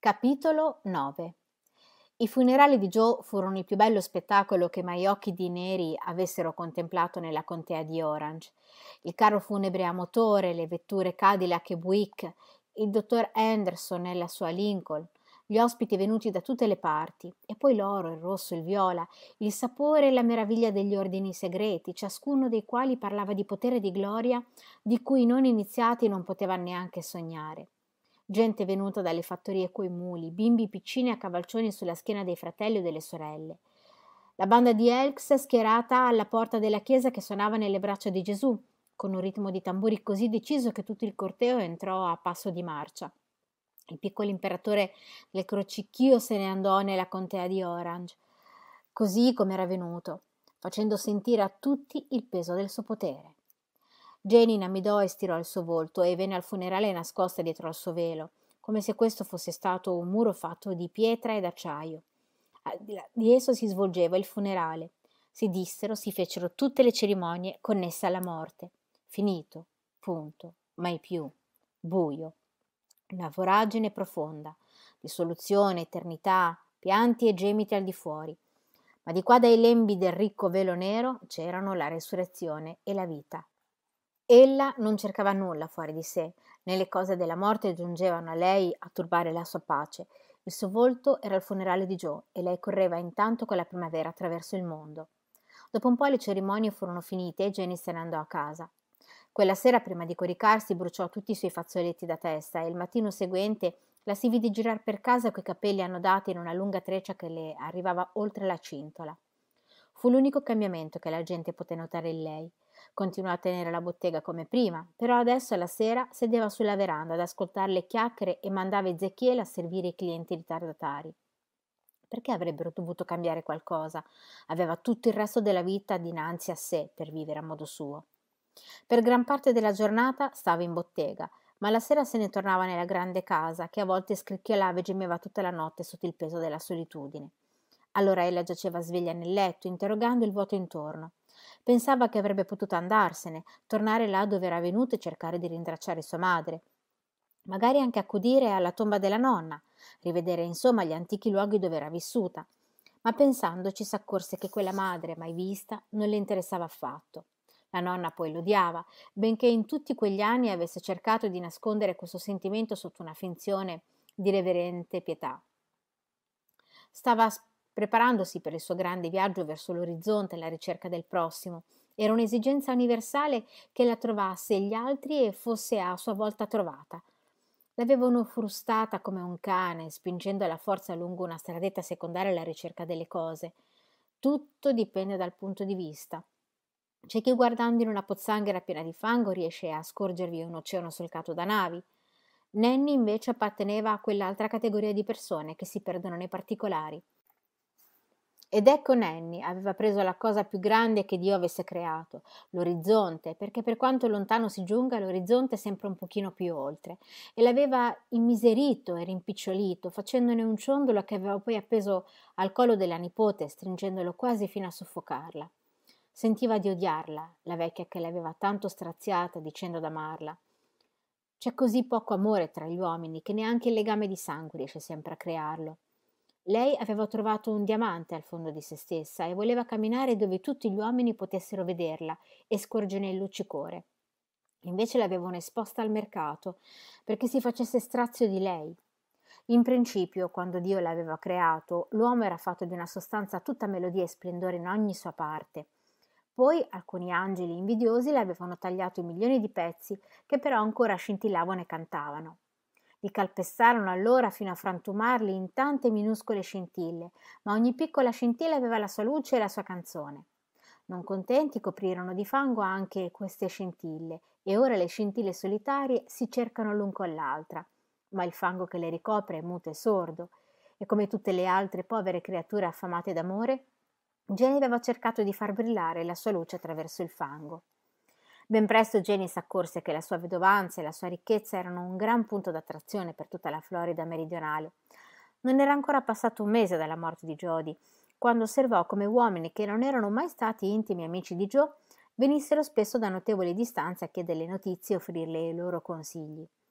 Capitolo 9. I funerali di Joe furono il più bello spettacolo che mai occhi di neri avessero contemplato nella contea di Orange. Il carro funebre a motore, le vetture Cadillac e Buick, il dottor Anderson e la sua Lincoln, gli ospiti venuti da tutte le parti, e poi l'oro, il rosso, il viola, il sapore e la meraviglia degli ordini segreti, ciascuno dei quali parlava di potere e di gloria di cui i non iniziati non potevano neanche sognare. Gente venuta dalle fattorie coi muli, bimbi piccini a cavalcioni sulla schiena dei fratelli o delle sorelle. La banda di Elks schierata alla porta della chiesa che suonava nelle braccia di Gesù, con un ritmo di tamburi così deciso che tutto il corteo entrò a passo di marcia. Il piccolo imperatore del crocicchio se ne andò nella contea di Orange, così come era venuto, facendo sentire a tutti il peso del suo potere. Jane inamidò e stirò il suo volto e venne al funerale nascosta dietro al suo velo, come se questo fosse stato un muro fatto di pietra ed acciaio. Al di là di esso si svolgeva il funerale. Si dissero, si fecero tutte le cerimonie connesse alla morte. Finito, punto, mai più, buio. Una voragine profonda, dissoluzione, eternità, pianti e gemiti al di fuori. Ma di qua dai lembi del ricco velo nero c'erano la resurrezione e la vita. Ella non cercava nulla fuori di sé, né le cose della morte giungevano a lei a turbare la sua pace. Il suo volto era il funerale di Joe e lei correva intanto con la primavera attraverso il mondo. Dopo un po' le cerimonie furono finite e Jenny se ne andò a casa. Quella sera, prima di coricarsi, bruciò tutti i suoi fazzoletti da testa e il mattino seguente la si vide girar per casa coi capelli annodati in una lunga treccia che le arrivava oltre la cintola. Fu l'unico cambiamento che la gente poté notare in lei. Continuò a tenere la bottega come prima, però adesso alla sera sedeva sulla veranda ad ascoltare le chiacchiere e mandava Ezechiele a servire i clienti ritardatari. Perché avrebbero dovuto cambiare qualcosa? Aveva tutto il resto della vita dinanzi a sé per vivere a modo suo. Per gran parte della giornata stava in bottega, ma la sera se ne tornava nella grande casa, che a volte scricchiolava e gemeva tutta la notte sotto il peso della solitudine. Allora ella giaceva sveglia nel letto, interrogando il vuoto intorno. Pensava che avrebbe potuto andarsene, tornare là dove era venuta e cercare di rintracciare sua madre. Magari anche accudire alla tomba della nonna, rivedere insomma gli antichi luoghi dove era vissuta. Ma pensandoci s'accorse che quella madre, mai vista, non le interessava affatto. La nonna poi l'odiava, benché in tutti quegli anni avesse cercato di nascondere questo sentimento sotto una finzione di reverente pietà. Stava preparandosi per il suo grande viaggio verso l'orizzonte alla ricerca del prossimo. Era un'esigenza universale che la trovasse gli altri e fosse a sua volta trovata. L'avevano frustata come un cane, spingendo alla forza lungo una stradetta secondaria alla ricerca delle cose. Tutto dipende dal punto di vista. C'è chi guardando in una pozzanghera piena di fango riesce a scorgervi un oceano solcato da navi. Nanny invece apparteneva a quell'altra categoria di persone che si perdono nei particolari. Ed ecco Nanny aveva preso la cosa più grande che Dio avesse creato, l'orizzonte, perché per quanto lontano si giunga, l'orizzonte è sempre un pochino più oltre, e l'aveva immiserito e rimpicciolito, facendone un ciondolo che aveva poi appeso al collo della nipote, stringendolo quasi fino a soffocarla. Sentiva di odiarla, la vecchia che l'aveva tanto straziata dicendo d'amarla. C'è così poco amore tra gli uomini che neanche il legame di sangue riesce sempre a crearlo. Lei aveva trovato un diamante al fondo di se stessa e voleva camminare dove tutti gli uomini potessero vederla e scorgerne il luccicore. Invece l'avevano esposta al mercato perché si facesse strazio di lei. In principio, quando Dio l'aveva creato, l'uomo era fatto di una sostanza tutta melodia e splendore in ogni sua parte. Poi alcuni angeli invidiosi le avevano tagliato in milioni di pezzi che però ancora scintillavano e cantavano. Li calpestarono allora fino a frantumarli in tante minuscole scintille, ma ogni piccola scintilla aveva la sua luce e la sua canzone. Non contenti, coprirono di fango anche queste scintille, e ora le scintille solitarie si cercano l'un con l'altra, ma il fango che le ricopre è muto e sordo, e come tutte le altre povere creature affamate d'amore, Jenny aveva cercato di far brillare la sua luce attraverso il fango. Ben presto Jenny s'accorse che la sua vedovanza e la sua ricchezza erano un gran punto d'attrazione per tutta la Florida meridionale. Non era ancora passato un mese dalla morte di Jody, quando osservò come uomini che non erano mai stati intimi amici di Joe venissero spesso da notevoli distanze a chiederle notizie e offrirle i loro consigli.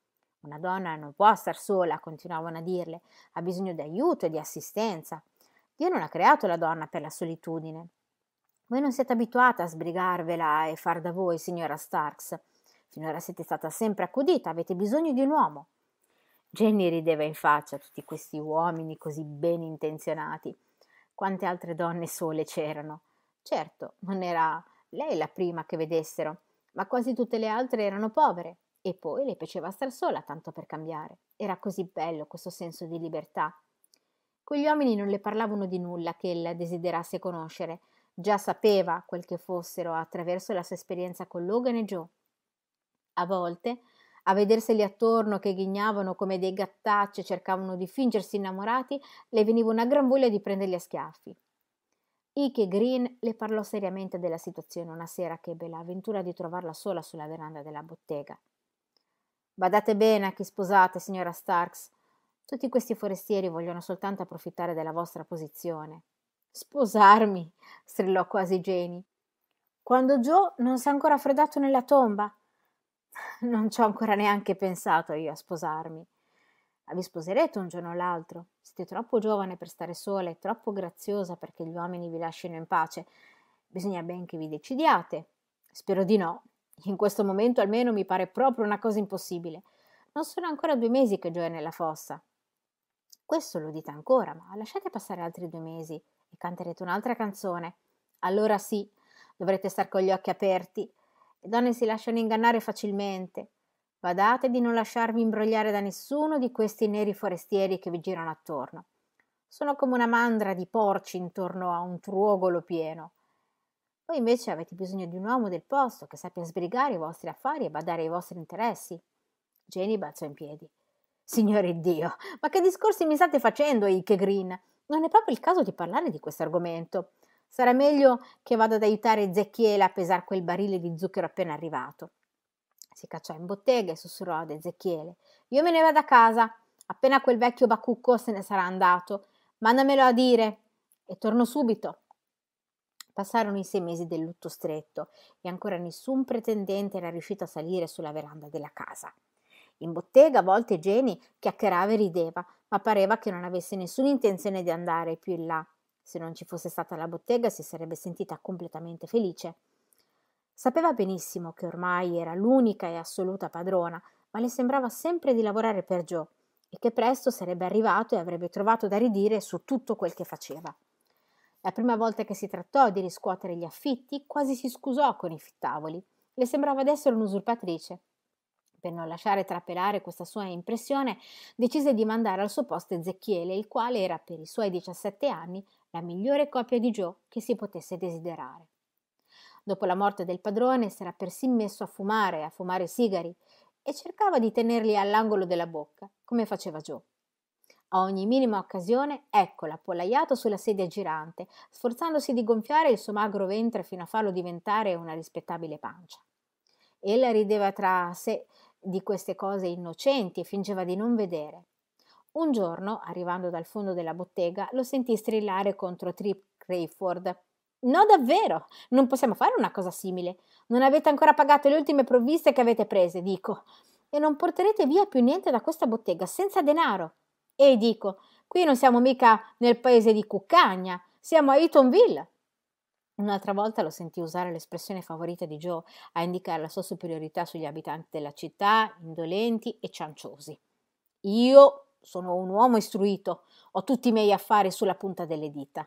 Una donna non può star sola, continuavano a dirle, ha bisogno di aiuto e di assistenza. Dio non ha creato la donna per la solitudine. Voi non siete abituata a sbrigarvela e far da voi, signora Starks. Finora siete stata sempre accudita, avete bisogno di un uomo. Jenny rideva in faccia a tutti questi uomini così ben intenzionati. Quante altre donne sole c'erano. Certo, non era lei la prima che vedessero, ma quasi tutte le altre erano povere. E poi le piaceva star sola, tanto per cambiare. Era così bello questo senso di libertà. Quegli uomini non le parlavano di nulla che ella desiderasse conoscere. Già sapeva quel che fossero attraverso la sua esperienza con Logan e Joe. A volte, a vederseli attorno che ghignavano come dei gattacci e cercavano di fingersi innamorati, le veniva una gran voglia di prenderli a schiaffi. Ike Green le parlò seriamente della situazione una sera che ebbe l'avventura di trovarla sola sulla veranda della bottega. «Badate bene a chi sposate, signora Starks. Tutti questi forestieri vogliono soltanto approfittare della vostra posizione». «Sposarmi?» strillò quasi Janie. «Quando Joe non s'è ancora freddato nella tomba?» «Non ci ho ancora neanche pensato io a sposarmi». «Ma vi sposerete un giorno o l'altro. Siete troppo giovane per stare sola e troppo graziosa perché gli uomini vi lasciano in pace. Bisogna ben che vi decidiate». «Spero di no. In questo momento almeno mi pare proprio una cosa impossibile. Non sono ancora 2 mesi che Joe è nella fossa». «Questo lo dite ancora, ma lasciate passare altri 2 mesi e canterete un'altra canzone. Allora sì, dovrete star con gli occhi aperti. Le donne si lasciano ingannare facilmente. Badate di non lasciarvi imbrogliare da nessuno di questi neri forestieri che vi girano attorno. Sono come una mandra di porci intorno a un truogolo pieno. Voi invece avete bisogno di un uomo del posto che sappia sbrigare i vostri affari e badare ai vostri interessi». Jenny balzò in piedi. «Signore Dio, ma che discorsi mi state facendo, Ike Green? Non è proprio il caso di parlare di questo argomento. Sarà meglio che vada ad aiutare Ezechiele a pesar quel barile di zucchero appena arrivato». Si cacciò in bottega e sussurrò ad Ezechiele: «Io me ne vado a casa. Appena quel vecchio bacucco se ne sarà andato. Mandamelo a dire. E torno subito». Passarono i 6 mesi del lutto stretto e ancora nessun pretendente era riuscito a salire sulla veranda della casa. In bottega a volte Jenny chiacchierava e rideva, ma pareva che non avesse nessuna intenzione di andare più in là. Se non ci fosse stata la bottega si sarebbe sentita completamente felice. Sapeva benissimo che ormai era l'unica e assoluta padrona, ma le sembrava sempre di lavorare per Joe e che presto sarebbe arrivato e avrebbe trovato da ridire su tutto quel che faceva. La prima volta che si trattò di riscuotere gli affitti, quasi si scusò con i fittavoli. Le sembrava d'essere un'usurpatrice. Per non lasciare trapelare questa sua impressione, decise di mandare al suo posto Ezechiele, il quale era per i suoi 17 anni la migliore coppia di Joe che si potesse desiderare. Dopo la morte del padrone s'era persino messo a fumare sigari, e cercava di tenerli all'angolo della bocca, come faceva Joe. A ogni minima occasione, eccola, appollaiato sulla sedia girante, sforzandosi di gonfiare il suo magro ventre fino a farlo diventare una rispettabile pancia. Ella rideva tra sé di queste cose innocenti e fingeva di non vedere. Un giorno, arrivando dal fondo della bottega, lo sentì strillare contro Trip Crayford. «No, davvero! Non possiamo fare una cosa simile. Non avete ancora pagato le ultime provviste che avete prese, dico. E non porterete via più niente da questa bottega, senza denaro. E dico, qui non siamo mica nel paese di Cuccagna, siamo a Eatonville». Un'altra volta lo sentì usare l'espressione favorita di Joe a indicare la sua superiorità sugli abitanti della città, indolenti e cianciosi. «Io sono un uomo istruito, ho tutti i miei affari sulla punta delle dita».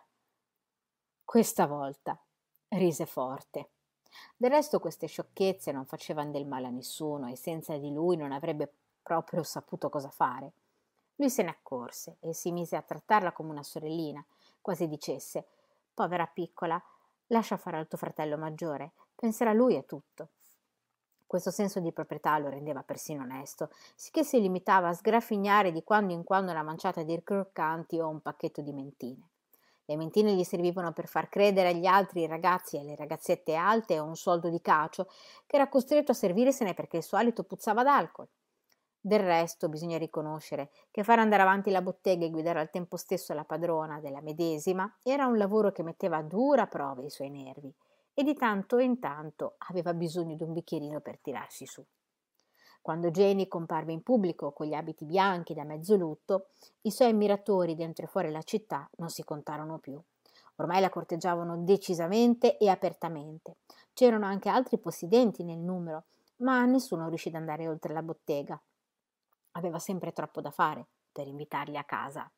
Questa volta rise forte. Del resto queste sciocchezze non facevano del male a nessuno e senza di lui non avrebbe proprio saputo cosa fare. Lui se ne accorse e si mise a trattarla come una sorellina, quasi dicesse: «Povera piccola, lascia fare al tuo fratello maggiore, penserà lui a tutto». Questo senso di proprietà lo rendeva persino onesto, sicché si limitava a sgraffignare di quando in quando una manciata di croccanti o un pacchetto di mentine. Le mentine gli servivano per far credere agli altri ragazzi e alle ragazzette alte un soldo di cacio, che era costretto a servirsene perché il suo alito puzzava d'alcol. Del resto bisogna riconoscere che fare andare avanti la bottega e guidare al tempo stesso la padrona della medesima era un lavoro che metteva a dura prova i suoi nervi, e di tanto in tanto aveva bisogno di un bicchierino per tirarsi su. Quando Janie comparve in pubblico con gli abiti bianchi da mezzo lutto, i suoi ammiratori dentro e fuori la città non si contarono più. Ormai la corteggiavano decisamente e apertamente. C'erano anche altri possidenti nel numero, ma nessuno riuscì ad andare oltre la bottega. Aveva sempre troppo da fare per invitarli a casa.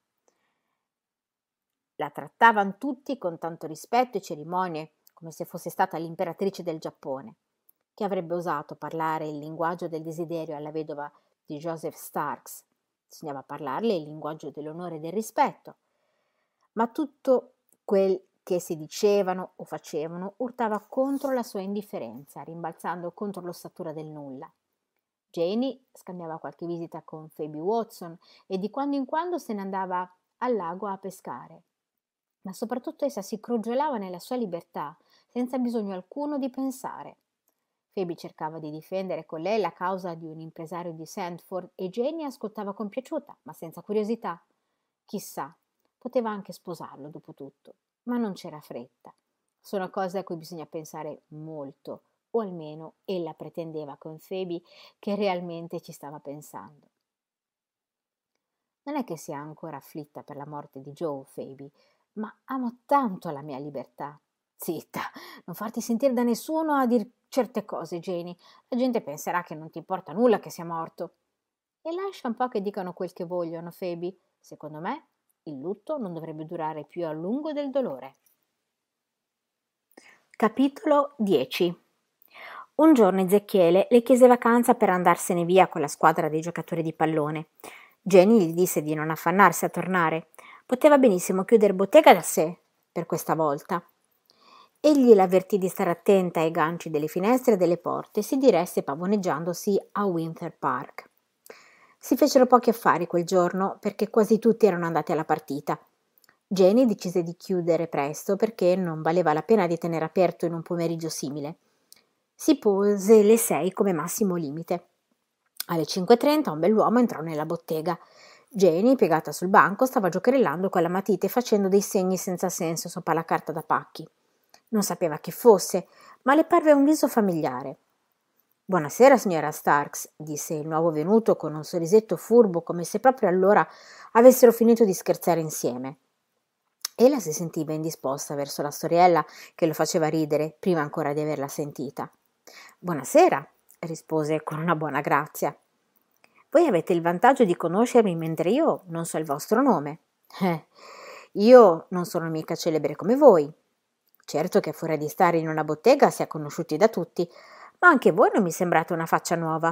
La trattavano tutti con tanto rispetto e cerimonie, come se fosse stata l'imperatrice del Giappone. Chi avrebbe osato parlare il linguaggio del desiderio alla vedova di Joseph Starks? Bisognava parlarle il linguaggio dell'onore e del rispetto. Ma tutto quel che si dicevano o facevano urtava contro la sua indifferenza, rimbalzando contro l'ossatura del nulla. Janie scambiava qualche visita con Phoebe Watson e di quando in quando se ne andava al lago a pescare. Ma soprattutto essa si crogiolava nella sua libertà, senza bisogno alcuno di pensare. Phoebe cercava di difendere con lei la causa di un impresario di Sandford e Janie ascoltava compiaciuta, ma senza curiosità. Chissà, poteva anche sposarlo dopo tutto, ma non c'era fretta. Sono cose a cui bisogna pensare molto, o almeno ella pretendeva con Phoebe che realmente ci stava pensando. Non è che sia ancora afflitta per la morte di Joe, Phoebe, ma amo tanto la mia libertà. Zitta, non farti sentire da nessuno a dir certe cose, Janie. La gente penserà che non ti importa nulla che sia morto. E lascia un po' che dicano quel che vogliono, Phoebe. Secondo me, il lutto non dovrebbe durare più a lungo del dolore. Capitolo 10. Un giorno Ezechiele le chiese vacanza per andarsene via con la squadra dei giocatori di pallone. Jenny gli disse di non affannarsi a tornare. Poteva benissimo chiudere bottega da sé, per questa volta. Egli l'avvertì di stare attenta ai ganci delle finestre e delle porte e si diresse pavoneggiandosi a Winter Park. Si fecero pochi affari quel giorno perché quasi tutti erano andati alla partita. Jenny decise di chiudere presto perché non valeva la pena di tenere aperto in un pomeriggio simile. Si pose le 6 come massimo limite. Alle 5:30 un bell'uomo entrò nella bottega. Jenny, piegata sul banco, stava giocherellando con la matita e facendo dei segni senza senso sopra la carta da pacchi. Non sapeva chi fosse, ma le parve un viso familiare. «Buonasera, signora Starks», disse il nuovo venuto con un sorrisetto furbo, come se proprio allora avessero finito di scherzare insieme. Ella si sentiva indisposta verso la storiella che lo faceva ridere, prima ancora di averla sentita. «Buonasera», rispose con una buona grazia. «Voi avete il vantaggio di conoscermi mentre io non so il vostro nome. Io non sono mica celebre come voi. Certo che fuori di stare in una bottega si è conosciuti da tutti, ma anche voi non mi sembrate una faccia nuova».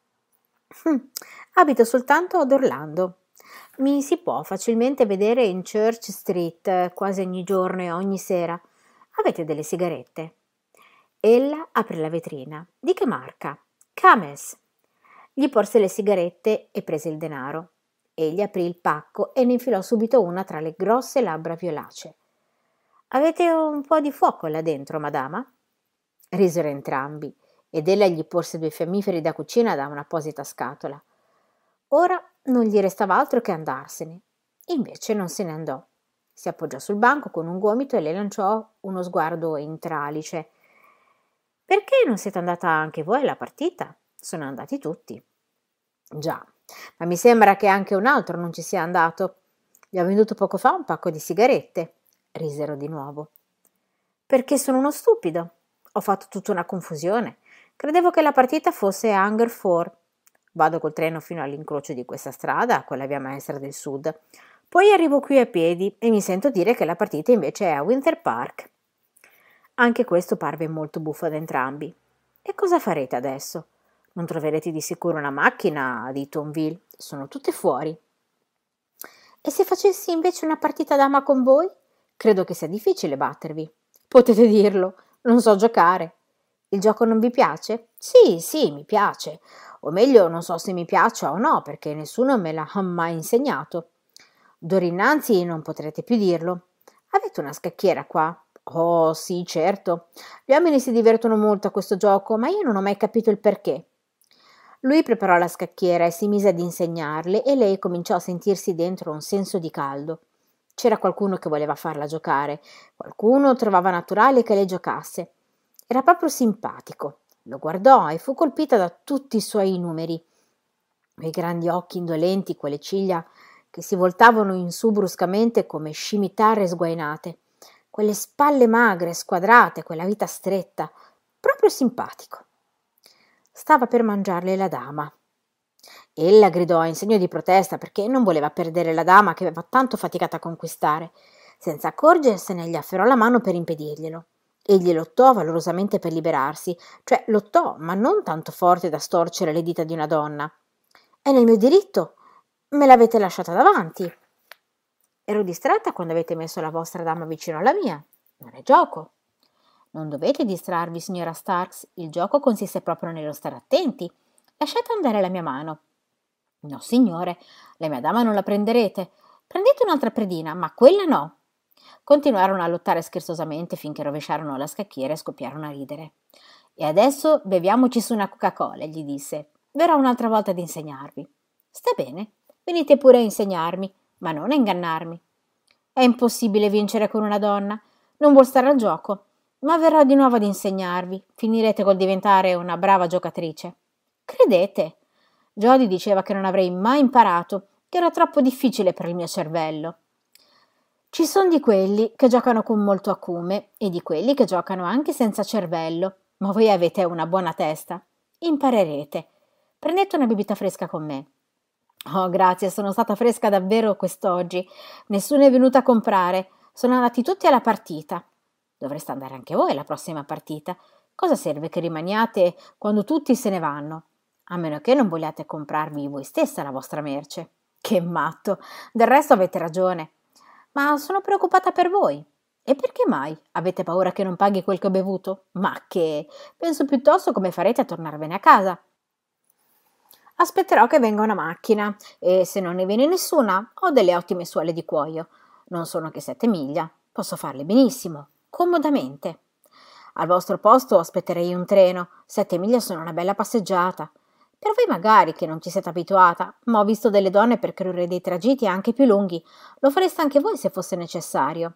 Abito soltanto ad Orlando. Mi si può facilmente vedere in Church Street quasi ogni giorno e ogni sera. Avete delle sigarette?» Ella aprì la vetrina. «Di che marca?» «Camels». Gli porse le sigarette e prese il denaro. Egli aprì il pacco e ne infilò subito una tra le grosse labbra violacee. «Avete un po' di fuoco là dentro, madama?» Risero entrambi ed ella gli porse 2 fiammiferi da cucina da un'apposita scatola. Ora non gli restava altro che andarsene. Invece non se ne andò. Si appoggiò sul banco con un gomito e le lanciò uno sguardo intralice. «Perché non siete andata anche voi alla partita? Sono andati tutti». «Già, ma mi sembra che anche un altro non ci sia andato. Gli ho venduto poco fa un pacco di sigarette», risero di nuovo. «Perché sono uno stupido. Ho fatto tutta una confusione. Credevo che la partita fosse a Hungerford. Vado col treno fino all'incrocio di questa strada, con la via maestra del sud. Poi arrivo qui a piedi e mi sento dire che la partita invece è a Winter Park». Anche questo parve molto buffo ad entrambi. «E cosa farete adesso? Non troverete di sicuro una macchina di Eatonville. Sono tutte fuori». «E se facessi invece una partita dama con voi? Credo che sia difficile battervi». «Potete dirlo, non so giocare». «Il gioco non vi piace?» Sì, mi piace. O meglio, non so se mi piaccia o no, perché nessuno me l'ha mai insegnato. D'ora innanzi non potrete più dirlo. Avete una scacchiera qua?» «Oh, sì, certo. Gli uomini si divertono molto a questo gioco, ma io non ho mai capito il perché». Lui preparò la scacchiera e si mise ad insegnarle e lei cominciò a sentirsi dentro un senso di caldo. C'era qualcuno che voleva farla giocare, qualcuno trovava naturale che lei giocasse. Era proprio simpatico. Lo guardò e fu colpita da tutti i suoi numeri. Quei grandi occhi indolenti, quelle ciglia che si voltavano in su bruscamente come scimitarre sguainate, quelle spalle magre, squadrate, quella vita stretta, proprio simpatico. Stava per mangiarle la dama. Ella gridò in segno di protesta perché non voleva perdere la dama che aveva tanto faticato a conquistare. Senza accorgersene gli afferrò la mano per impedirglielo. Egli lottò valorosamente per liberarsi, cioè lottò, ma non tanto forte da storcere le dita di una donna. È nel mio diritto, me l'avete lasciata davanti. Ero distratta quando avete messo la vostra dama vicino alla mia. Non è gioco. Non dovete distrarvi, signora Starks, il gioco consiste proprio nello stare attenti. Lasciate andare la mia mano. No, signore, la mia dama non la prenderete. Prendete un'altra predina, ma quella no. Continuarono a lottare scherzosamente finché rovesciarono la scacchiera e scoppiarono a ridere. E adesso beviamoci su una Coca-Cola, gli disse. Verrò un'altra volta ad insegnarvi. Sta bene, venite pure a insegnarmi, ma non a ingannarmi. È impossibile vincere con una donna. Non vuol stare al gioco. Ma verrò di nuovo ad insegnarvi. Finirete col diventare una brava giocatrice. Credete? Jody diceva che non avrei mai imparato, che era troppo difficile per il mio cervello. Ci sono di quelli che giocano con molto acume e di quelli che giocano anche senza cervello, ma voi avete una buona testa. Imparerete. Prendete una bibita fresca con me. Oh, grazie, sono stata fresca davvero quest'oggi. Nessuno è venuto a comprare. Sono andati tutti alla partita. Dovreste andare anche voi alla prossima partita. Cosa serve che rimaniate quando tutti se ne vanno? A meno che non vogliate comprarvi voi stessa la vostra merce. Che matto! Del resto avete ragione. Ma sono preoccupata per voi. E perché mai? Avete paura che non paghi quel che ho bevuto? Ma che? Penso piuttosto come farete a tornarvene a casa. Aspetterò che venga una macchina e se non ne viene nessuna ho delle ottime suole di cuoio. Non sono che 7 miglia. Posso farle benissimo, comodamente. Al vostro posto aspetterei un treno. 7 miglia sono una bella passeggiata. Per voi magari che non ci siete abituata, ma ho visto delle donne percorrere dei tragitti anche più lunghi. Lo fareste anche voi se fosse necessario.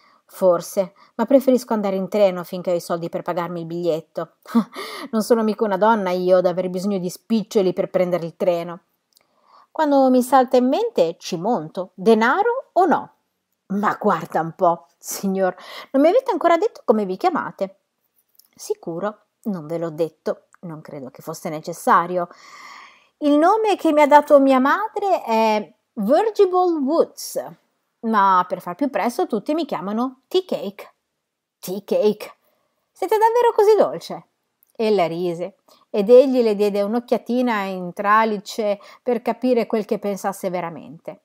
Forse, ma preferisco andare in treno finché ho i soldi per pagarmi il biglietto. Non sono mica una donna io ad aver bisogno di spiccioli per prendere il treno. Quando mi salta in mente ci monto, denaro o no? Ma guarda un po', signor, non mi avete ancora detto come vi chiamate. Sicuro, non ve l'ho detto, non credo che fosse necessario. Il nome che mi ha dato mia madre è Virgil Woods, ma per far più presto tutti mi chiamano Tea Cake. Tea Cake. Siete davvero così dolce? Ella rise ed egli le diede un'occhiatina in tralice per capire quel che pensasse veramente.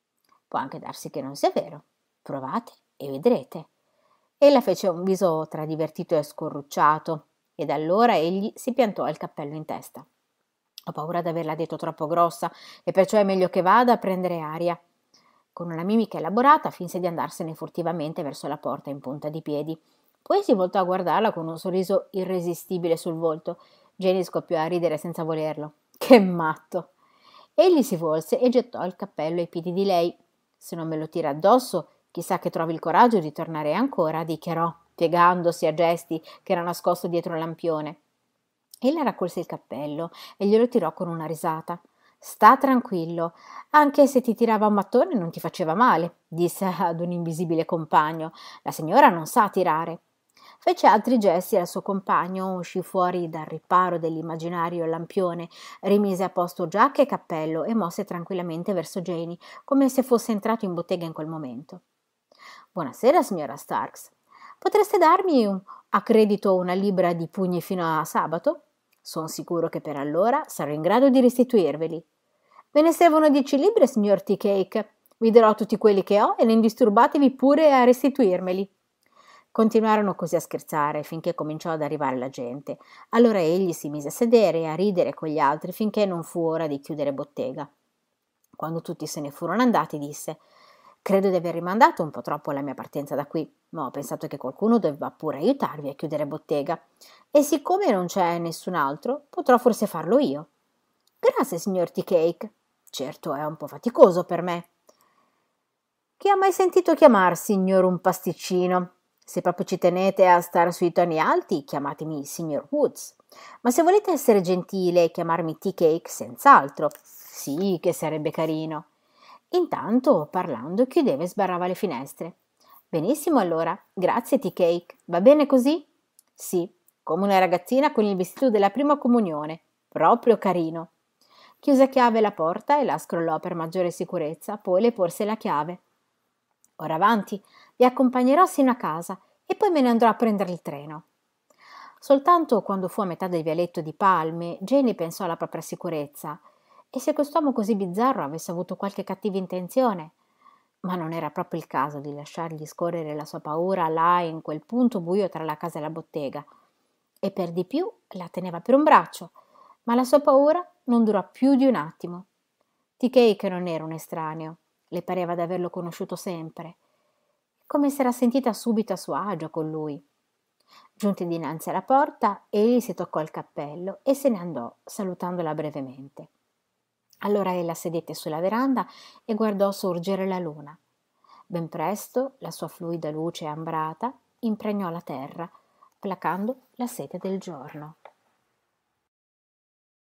Può anche darsi che non sia vero. Provate e vedrete. Ella fece un viso tra divertito e scorrucciato ed allora egli si piantò il cappello in testa. Ho paura di averla detto troppo grossa e perciò è meglio che vada a prendere aria. Con una mimica elaborata finse di andarsene furtivamente verso la porta in punta di piedi. Poi si voltò a guardarla con un sorriso irresistibile sul volto. Jenny scoppiò a ridere senza volerlo. Che matto! Egli si volse e gettò il cappello ai piedi di lei. Se non me lo tira addosso, chissà che trovi il coraggio di tornare ancora, dichiarò, piegandosi a gesti che era nascosto dietro il lampione. Ella raccolse il cappello e glielo tirò con una risata. Sta tranquillo, anche se ti tirava un mattone non ti faceva male, disse ad un invisibile compagno. La signora non sa tirare. Fece altri gesti al suo compagno, uscì fuori dal riparo dell'immaginario lampione, rimise a posto giacca e cappello e mosse tranquillamente verso Janie, come se fosse entrato in bottega in quel momento. Buonasera, signora Starks. Potreste darmi a credito una libra di pugni fino a sabato? Sono sicuro che per allora sarò in grado di restituirveli. Ve ne servono 10 libbre, signor Tea Cake. Vi darò tutti quelli che ho e non disturbatevi pure a restituirmeli. Continuarono così a scherzare finché cominciò ad arrivare la gente. Allora egli si mise a sedere e a ridere con gli altri finché non fu ora di chiudere bottega. Quando tutti se ne furono andati, disse: Credo di aver rimandato un po' troppo la mia partenza da qui, ma ho pensato che qualcuno doveva pure aiutarvi a chiudere bottega. E siccome non c'è nessun altro, potrò forse farlo io. Grazie, signor Tea Cake. Certo, è un po' faticoso per me. Chi ha mai sentito chiamar signor un pasticcino? Se proprio ci tenete a stare sui toni alti, chiamatemi signor Woods. Ma se volete essere gentile e chiamarmi tea cake, senz'altro. Sì, che sarebbe carino. Intanto, parlando, chiudeva e sbarrava le finestre. Benissimo allora, grazie tea cake. Va bene così? Sì, come una ragazzina con il vestito della prima comunione. Proprio carino. Chiuse a chiave la porta e la scrollò per maggiore sicurezza, poi le porse la chiave. Ora avanti, vi accompagnerò sino a casa e poi me ne andrò a prendere il treno. Soltanto quando fu a metà del vialetto di Palme, Jenny pensò alla propria sicurezza. E se quest'uomo così bizzarro avesse avuto qualche cattiva intenzione? Ma non era proprio il caso di lasciargli scorrere la sua paura là in quel punto buio tra la casa e la bottega. E per di più la teneva per un braccio, ma la sua paura non durò più di un attimo. T-Cake non era un estraneo, le pareva di averlo conosciuto sempre. Come s'era sentita subito a suo agio con lui. Giunti dinanzi alla porta, egli si toccò il cappello e se ne andò, salutandola brevemente. Allora ella sedette sulla veranda e guardò sorgere la luna. Ben presto la sua fluida luce ambrata impregnò la terra, placando la sete del giorno.